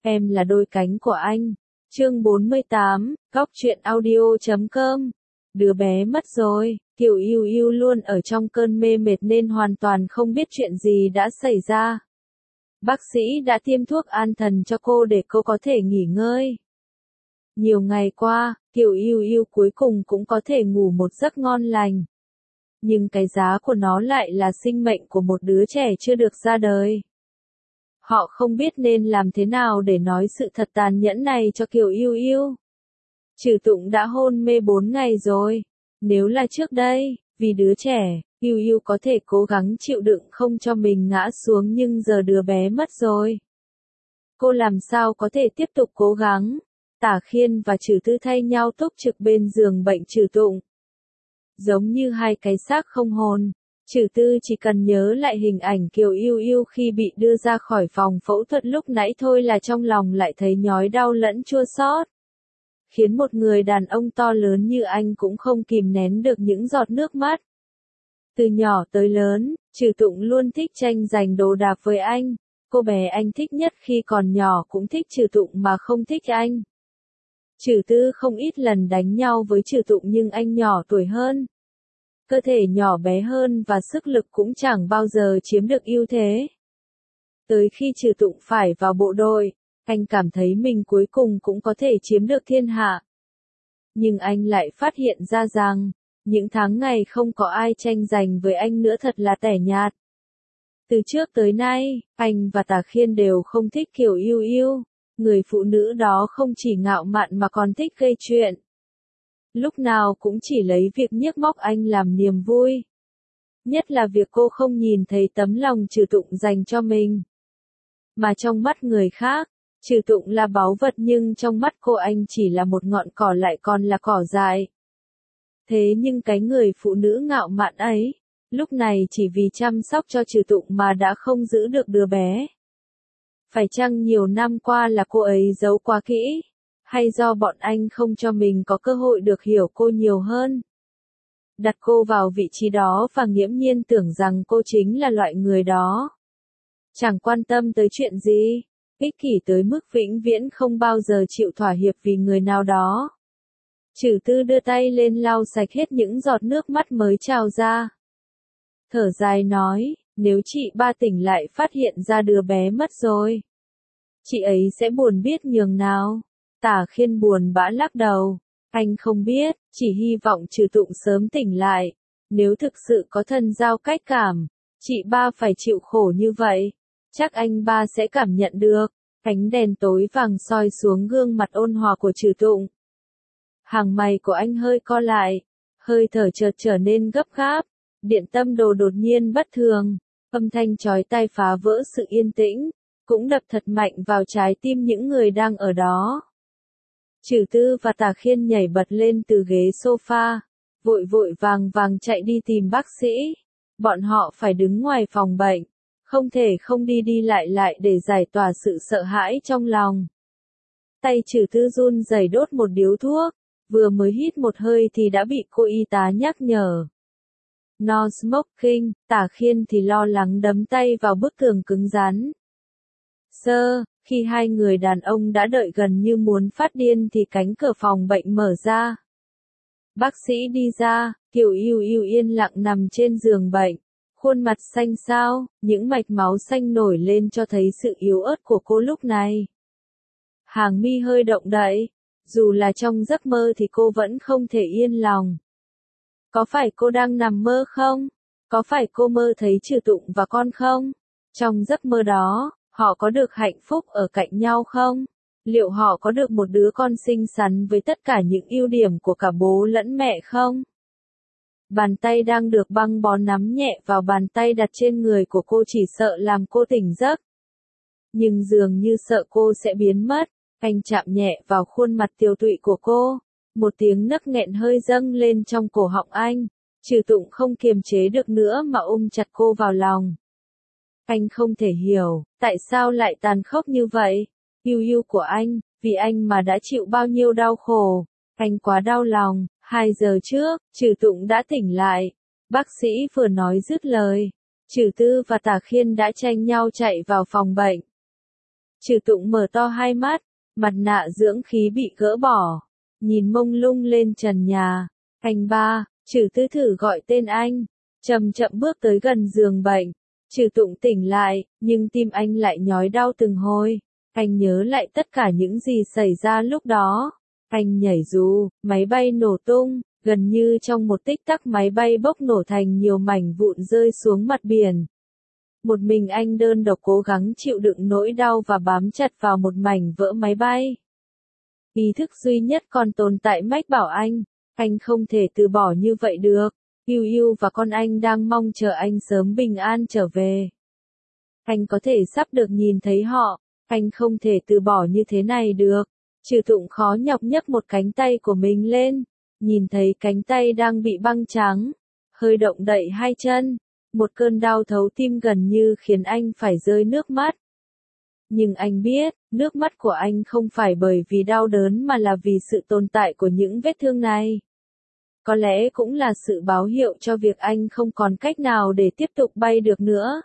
Em là đôi cánh của anh. Chương 48, Góc truyện audio.com. Đứa bé mất rồi, Kiều Yêu Yêu luôn ở trong cơn mê mệt nên hoàn toàn không biết chuyện gì đã xảy ra. Bác sĩ đã tiêm thuốc an thần cho cô để cô có thể nghỉ ngơi. Nhiều ngày qua, Kiều Yêu Yêu cuối cùng cũng có thể ngủ một giấc ngon lành. Nhưng cái giá của nó lại là sinh mệnh của một đứa trẻ chưa được ra đời. Họ không biết nên làm thế nào để nói sự thật tàn nhẫn này cho Kiều Yêu Yêu. Trừ Tụng đã hôn mê 4 ngày rồi. Nếu là trước đây, vì đứa trẻ, Yêu Yêu có thể cố gắng chịu đựng không cho mình ngã xuống, nhưng giờ đứa bé mất rồi. Cô làm sao có thể tiếp tục cố gắng? Tả Khiên và Trừ Tư thay nhau túc trực bên giường bệnh Trừ Tụng. Giống như hai cái xác không hồn, Trừ Tư chỉ cần nhớ lại hình ảnh Kiều Yêu Yêu khi bị đưa ra khỏi phòng phẫu thuật lúc nãy thôi là trong lòng lại thấy nhói đau lẫn chua xót. Khiến một người đàn ông to lớn như anh cũng không kìm nén được những giọt nước mắt. Từ nhỏ tới lớn, Trừ Tụng luôn thích tranh giành đồ đạc với anh. Cô bé anh thích nhất khi còn nhỏ cũng thích Trừ Tụng mà không thích anh. Trừ Tư không ít lần đánh nhau với Trừ Tụng nhưng anh nhỏ tuổi hơn. Cơ thể nhỏ bé hơn và sức lực cũng chẳng bao giờ chiếm được ưu thế. Tới khi Trừ Tụng phải vào bộ đội, anh cảm thấy mình cuối cùng cũng có thể chiếm được thiên hạ. Nhưng anh lại phát hiện ra rằng, những tháng ngày không có ai tranh giành với anh nữa thật là tẻ nhạt. Từ trước tới nay, anh và Tả Khiên đều không thích Kiều Yêu Yêu. Người phụ nữ đó không chỉ ngạo mạn mà còn thích gây chuyện. Lúc nào cũng chỉ lấy việc nhiếc móc anh làm niềm vui. Nhất là việc cô không nhìn thấy tấm lòng Trừ Tụng dành cho mình. Mà trong mắt người khác, Trừ Tụng là báu vật nhưng trong mắt cô anh chỉ là một ngọn cỏ lại còn là cỏ dại. Thế nhưng cái người phụ nữ ngạo mạn ấy, lúc này chỉ vì chăm sóc cho Trừ Tụng mà đã không giữ được đứa bé. Phải chăng nhiều năm qua là cô ấy giấu quá kỹ, hay do bọn anh không cho mình có cơ hội được hiểu cô nhiều hơn? Đặt cô vào vị trí đó và nghiễm nhiên tưởng rằng cô chính là loại người đó. Chẳng quan tâm tới chuyện gì, ích kỷ tới mức vĩnh viễn không bao giờ chịu thỏa hiệp vì người nào đó. Trừ Tư đưa tay lên lau sạch hết những giọt nước mắt mới trào ra. Thở dài nói, nếu chị ba tỉnh lại phát hiện ra đứa bé mất rồi, chị ấy sẽ buồn biết nhường nào. Tả Khiên buồn bã lắc đầu, anh không biết, chỉ hy vọng Trừ Tụng sớm tỉnh lại. Nếu thực sự có thần giao cách cảm, chị ba phải chịu khổ như vậy, chắc anh ba sẽ cảm nhận được. Ánh đèn tối vàng soi xuống gương mặt ôn hòa của Trừ Tụng. Hàng mày của anh hơi co lại, hơi thở chợt trở nên gấp gáp, điện tâm đồ đột nhiên bất thường, âm thanh chói tai phá vỡ sự yên tĩnh, cũng đập thật mạnh vào trái tim những người đang ở đó. Trừ Tư và Tả Khiên nhảy bật lên từ ghế sofa, vội vội vàng vàng chạy đi tìm bác sĩ. Bọn họ phải đứng ngoài phòng bệnh, không thể không đi đi lại lại để giải tỏa sự sợ hãi trong lòng. Tay Trừ Tư run rẩy đốt một điếu thuốc, vừa mới hít một hơi thì đã bị cô y tá nhắc nhở. No smoking. Tả Khiên thì lo lắng đấm tay vào bức tường cứng rắn. Khi hai người đàn ông đã đợi gần như muốn phát điên thì cánh cửa phòng bệnh mở ra. Bác sĩ đi ra, Kiều Yêu Yêu yên lặng nằm trên giường bệnh, khuôn mặt xanh xao, những mạch máu xanh nổi lên cho thấy sự yếu ớt của cô lúc này. Hàng mi hơi động đậy, dù là trong giấc mơ thì cô vẫn không thể yên lòng. Có phải cô đang nằm mơ không? Có phải cô mơ thấy Trừ Tụng và con không? Trong giấc mơ đó, họ có được hạnh phúc ở cạnh nhau không? Liệu họ có được một đứa con xinh xắn với tất cả những ưu điểm của cả bố lẫn mẹ không? Bàn tay đang được băng bó nắm nhẹ vào bàn tay đặt trên người của cô chỉ sợ làm cô tỉnh giấc. Nhưng dường như sợ cô sẽ biến mất, anh chạm nhẹ vào khuôn mặt tiều tụy của cô. Một tiếng nấc nghẹn hơi dâng lên trong cổ họng anh. Trừ Tụng không kiềm chế được nữa mà ôm chặt cô vào lòng. Anh không thể hiểu, tại sao lại tàn khốc như vậy? Yêu yêu của anh, vì anh mà đã chịu bao nhiêu đau khổ. Anh quá đau lòng. 2 giờ trước, Trừ Tụng đã tỉnh lại. Bác sĩ vừa nói dứt lời, Trừ Tư và Tả Khiên đã tranh nhau chạy vào phòng bệnh. Trừ Tụng mở to hai mắt, mặt nạ dưỡng khí bị gỡ bỏ, nhìn mông lung lên trần nhà. Anh ba, Trừ Tư thử gọi tên anh, chậm chậm bước tới gần giường bệnh. Trừ Tụng tỉnh lại, nhưng tim anh lại nhói đau từng hồi. Anh nhớ lại tất cả những gì xảy ra lúc đó. Anh nhảy dù, máy bay nổ tung, gần như trong một tích tắc máy bay bốc nổ thành nhiều mảnh vụn rơi xuống mặt biển. Một mình anh đơn độc cố gắng chịu đựng nỗi đau và bám chặt vào một mảnh vỡ máy bay. Ý thức duy nhất còn tồn tại mách bảo anh không thể từ bỏ như vậy được. Yêu Yêu và con anh đang mong chờ anh sớm bình an trở về. Anh có thể sắp được nhìn thấy họ, anh không thể từ bỏ như thế này được. Trừ Tụng khó nhọc nhấc một cánh tay của mình lên, nhìn thấy cánh tay đang bị băng trắng, hơi động đậy hai chân, một cơn đau thấu tim gần như khiến anh phải rơi nước mắt. Nhưng anh biết, nước mắt của anh không phải bởi vì đau đớn mà là vì sự tồn tại của những vết thương này. Có lẽ cũng là sự báo hiệu cho việc anh không còn cách nào để tiếp tục bay được nữa.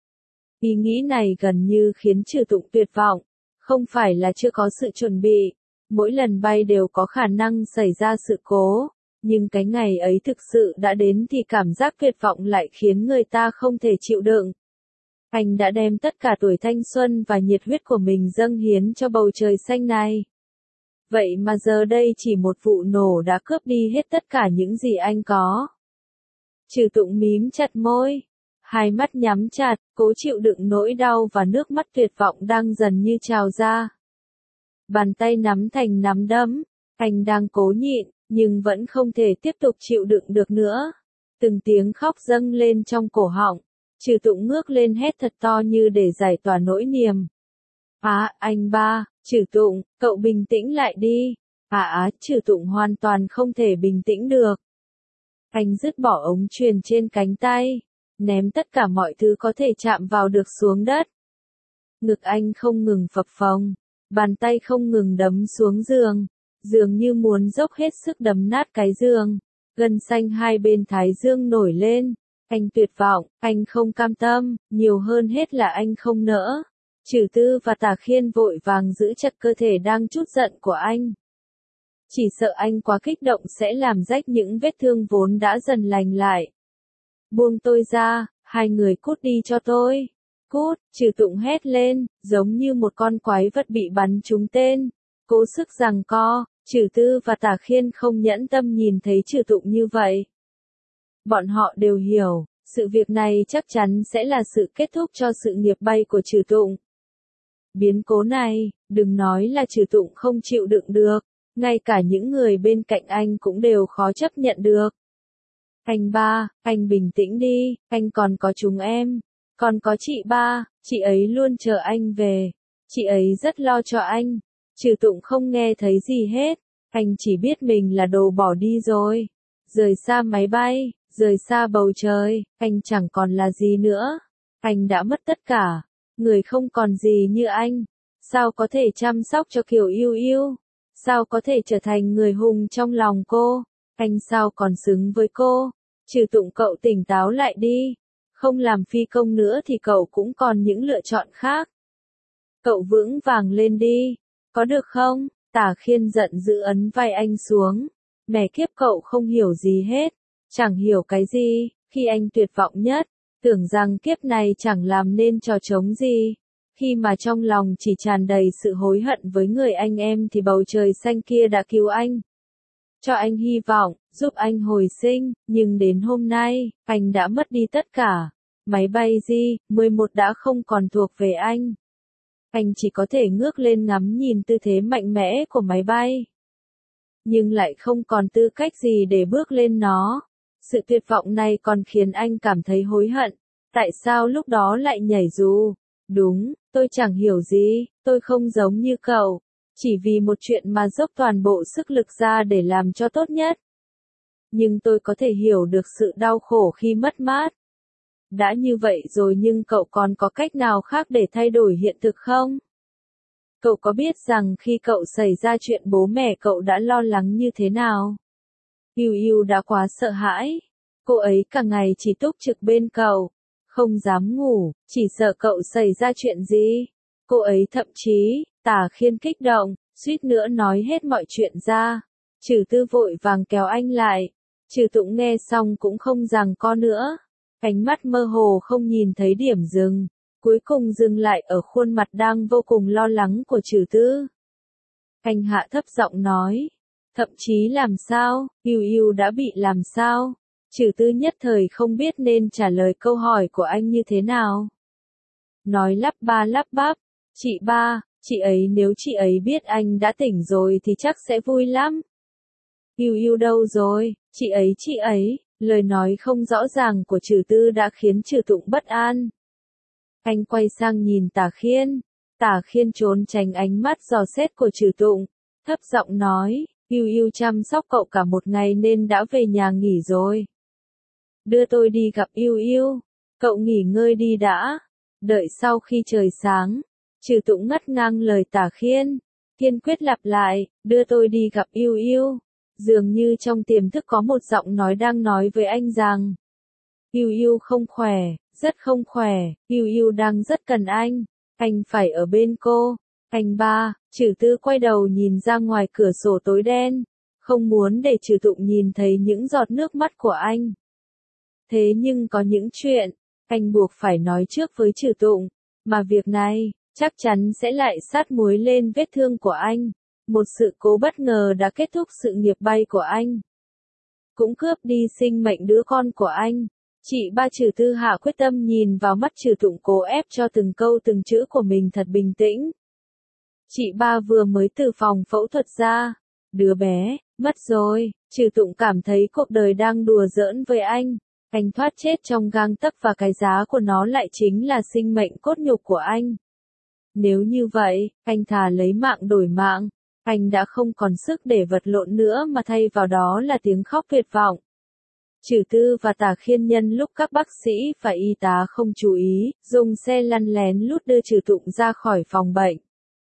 Ý nghĩ này gần như khiến Trừ Tụng tuyệt vọng, không phải là chưa có sự chuẩn bị, mỗi lần bay đều có khả năng xảy ra sự cố, nhưng cái ngày ấy thực sự đã đến thì cảm giác tuyệt vọng lại khiến người ta không thể chịu đựng. Anh đã đem tất cả tuổi thanh xuân và nhiệt huyết của mình dâng hiến cho bầu trời xanh này. Vậy mà giờ đây chỉ một vụ nổ đã cướp đi hết tất cả những gì anh có. Trừ Tụng mím chặt môi, hai mắt nhắm chặt, cố chịu đựng nỗi đau và nước mắt tuyệt vọng đang dần như trào ra. Bàn tay nắm thành nắm đấm, anh đang cố nhịn, nhưng vẫn không thể tiếp tục chịu đựng được nữa. Từng tiếng khóc dâng lên trong cổ họng, Trừ Tụng ngước lên hét thật to như để giải tỏa nỗi niềm. Anh ba, Trừ Tụng, cậu bình tĩnh lại đi. Trừ Tụng hoàn toàn không thể bình tĩnh được. Anh dứt bỏ ống truyền trên cánh tay, ném tất cả mọi thứ có thể chạm vào được xuống đất. Ngực anh không ngừng phập phồng, bàn tay không ngừng đấm xuống giường, dường như muốn dốc hết sức đấm nát cái giường. Gân xanh hai bên thái dương nổi lên. Anh tuyệt vọng, anh không cam tâm, nhiều hơn hết là anh không nỡ. Trừ Tư và Tả Khiên vội vàng giữ chặt cơ thể đang trút giận của anh. Chỉ sợ anh quá kích động sẽ làm rách những vết thương vốn đã dần lành lại. Buông tôi ra, hai người cút đi cho tôi. Cút, Trừ Tụng hét lên, giống như một con quái vật bị bắn trúng tên. Cố sức giằng co, Trừ Tư và Tả Khiên không nhẫn tâm nhìn thấy Trừ Tụng như vậy. Bọn họ đều hiểu, sự việc này chắc chắn sẽ là sự kết thúc cho sự nghiệp bay của Trừ Tụng. Biến cố này, đừng nói là Trừ Tụng không chịu đựng được, ngay cả những người bên cạnh anh cũng đều khó chấp nhận được. Anh ba, anh bình tĩnh đi, anh còn có chúng em, còn có chị ba, chị ấy luôn chờ anh về, chị ấy rất lo cho anh. Trừ Tụng không nghe thấy gì hết, anh chỉ biết mình là đồ bỏ đi rồi, rời xa máy bay, rời xa bầu trời, anh chẳng còn là gì nữa, anh đã mất tất cả, người không còn gì như anh, sao có thể chăm sóc cho Kiều Yêu Yêu, sao có thể trở thành người hùng trong lòng cô, anh sao còn xứng với cô. Trừ Tụng, cậu tỉnh táo lại đi, không làm phi công nữa thì cậu cũng còn những lựa chọn khác. Cậu vững vàng lên đi, có được không? Tả Khiên giận dữ ấn vai anh xuống, mẹ kiếp, cậu không hiểu gì hết, chẳng hiểu cái gì, khi anh tuyệt vọng nhất, tưởng rằng kiếp này chẳng làm nên trò trống gì, khi mà trong lòng chỉ tràn đầy sự hối hận với người anh em thì bầu trời xanh kia đã cứu anh. Cho anh hy vọng, giúp anh hồi sinh, nhưng đến hôm nay, anh đã mất đi tất cả. Máy bay J-11 đã không còn thuộc về anh. Anh chỉ có thể ngước lên ngắm nhìn tư thế mạnh mẽ của máy bay. Nhưng lại không còn tư cách gì để bước lên nó. Sự tuyệt vọng này còn khiến anh cảm thấy hối hận. Tại sao lúc đó lại nhảy dù? Đúng, tôi chẳng hiểu gì, tôi không giống như cậu. Chỉ vì một chuyện mà dốc toàn bộ sức lực ra để làm cho tốt nhất. Nhưng tôi có thể hiểu được sự đau khổ khi mất mát. Đã như vậy rồi nhưng cậu còn có cách nào khác để thay đổi hiện thực không? Cậu có biết rằng khi cậu xảy ra chuyện bố mẹ cậu đã lo lắng như thế nào? Yêu Yêu đã quá sợ hãi. Cô ấy cả ngày chỉ túc trực bên cậu. Không dám ngủ, chỉ sợ cậu xảy ra chuyện gì. Cô ấy thậm chí, Tả Khiên kích động, suýt nữa nói hết mọi chuyện ra. Trừ Tư vội vàng kéo anh lại. Trừ Tụng nghe xong cũng không giằng co nữa. Ánh mắt mơ hồ không nhìn thấy điểm dừng. Cuối cùng dừng lại ở khuôn mặt đang vô cùng lo lắng của Trừ Tư. Anh hạ thấp giọng nói. Thậm chí làm sao, Yêu Yêu đã bị làm sao? Trừ Tư nhất thời không biết nên trả lời câu hỏi của anh như thế nào. Nói lắp ba lắp bắp. Chị ba, chị ấy nếu chị ấy biết anh đã tỉnh rồi thì chắc sẽ vui lắm. Yêu Yêu đâu rồi, chị ấy, lời nói không rõ ràng của Trừ Tư đã khiến Trừ Tụng bất an. Anh quay sang nhìn Tả Khiên. Tả Khiên trốn tránh ánh mắt dò xét của Trừ Tụng, thấp giọng nói, Yêu Yêu chăm sóc cậu cả một ngày nên đã về nhà nghỉ rồi. Đưa tôi đi gặp Yêu Yêu, cậu nghỉ ngơi đi đã, đợi sau khi trời sáng. Trừ Tụng ngắt ngang lời Tả Khiên, kiên quyết lặp lại, đưa tôi đi gặp Yêu Yêu. Dường như trong tiềm thức có một giọng nói đang nói với anh rằng, Yêu Yêu không khỏe, rất không khỏe, Yêu Yêu đang rất cần anh phải ở bên cô. Anh ba, Trừ Tư quay đầu nhìn ra ngoài cửa sổ tối đen, không muốn để Trừ Tụng nhìn thấy những giọt nước mắt của anh. Thế nhưng có những chuyện, anh buộc phải nói trước với Trừ Tụng, mà việc này, chắc chắn sẽ lại sát muối lên vết thương của anh. Một sự cố bất ngờ đã kết thúc sự nghiệp bay của anh. Cũng cướp đi sinh mệnh đứa con của anh. Chị ba Trừ Tư hạ quyết tâm nhìn vào mắt Trừ Tụng cố ép cho từng câu từng chữ của mình thật bình tĩnh. Chị ba vừa mới từ phòng phẫu thuật ra. Đứa bé, mất rồi. Trừ Tụng cảm thấy cuộc đời đang đùa giỡn với anh. Anh thoát chết trong gang tấc và cái giá của nó lại chính là sinh mệnh cốt nhục của anh. Nếu như vậy, anh thà lấy mạng đổi mạng. Anh đã không còn sức để vật lộn nữa mà thay vào đó là tiếng khóc tuyệt vọng. Trừ Tư và Tả Khiên nhân lúc các bác sĩ và y tá không chú ý, dùng xe lăn lén lút đưa Trừ Tụng ra khỏi phòng bệnh.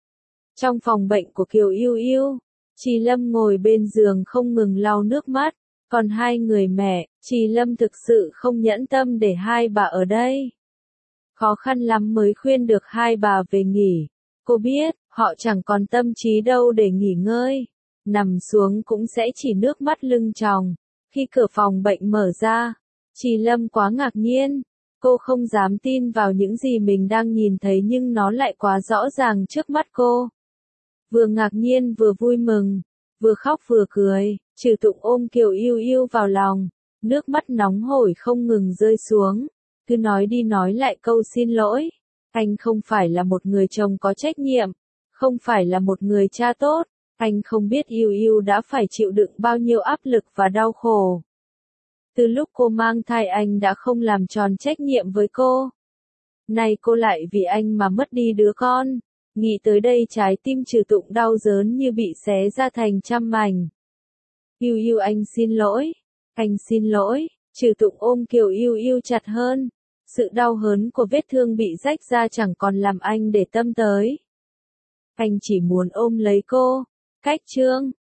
Trong phòng bệnh của Kiều Yêu Yêu, Trì Lâm ngồi bên giường không ngừng lau nước mắt, còn hai người mẹ, Trì Lâm thực sự không nhẫn tâm để hai bà ở đây. Khó khăn lắm mới khuyên được hai bà về nghỉ. Cô biết, họ chẳng còn tâm trí đâu để nghỉ ngơi. Nằm xuống cũng sẽ chỉ nước mắt lưng tròng. Khi cửa phòng bệnh mở ra, Trì Lâm quá ngạc nhiên. Cô không dám tin vào những gì mình đang nhìn thấy nhưng nó lại quá rõ ràng trước mắt cô. Vừa ngạc nhiên vừa vui mừng, vừa khóc vừa cười, Trừ Tụng ôm Kiều Yêu Yêu vào lòng. Nước mắt nóng hổi không ngừng rơi xuống. Cứ nói đi nói lại câu xin lỗi. Anh không phải là một người chồng có trách nhiệm, không phải là một người cha tốt, anh không biết Yêu Yêu đã phải chịu đựng bao nhiêu áp lực và đau khổ. Từ lúc cô mang thai anh đã không làm tròn trách nhiệm với cô. Nay cô lại vì anh mà mất đi đứa con. Nghĩ tới đây trái tim Trừ Tụng đau đớn như bị xé ra thành trăm mảnh. Yêu Yêu anh xin lỗi, Trừ Tụng ôm Kiều Yêu Yêu chặt hơn. Sự đau hớn của vết thương bị rách ra chẳng còn làm anh để tâm tới. Anh chỉ muốn ôm lấy cô. Cách chương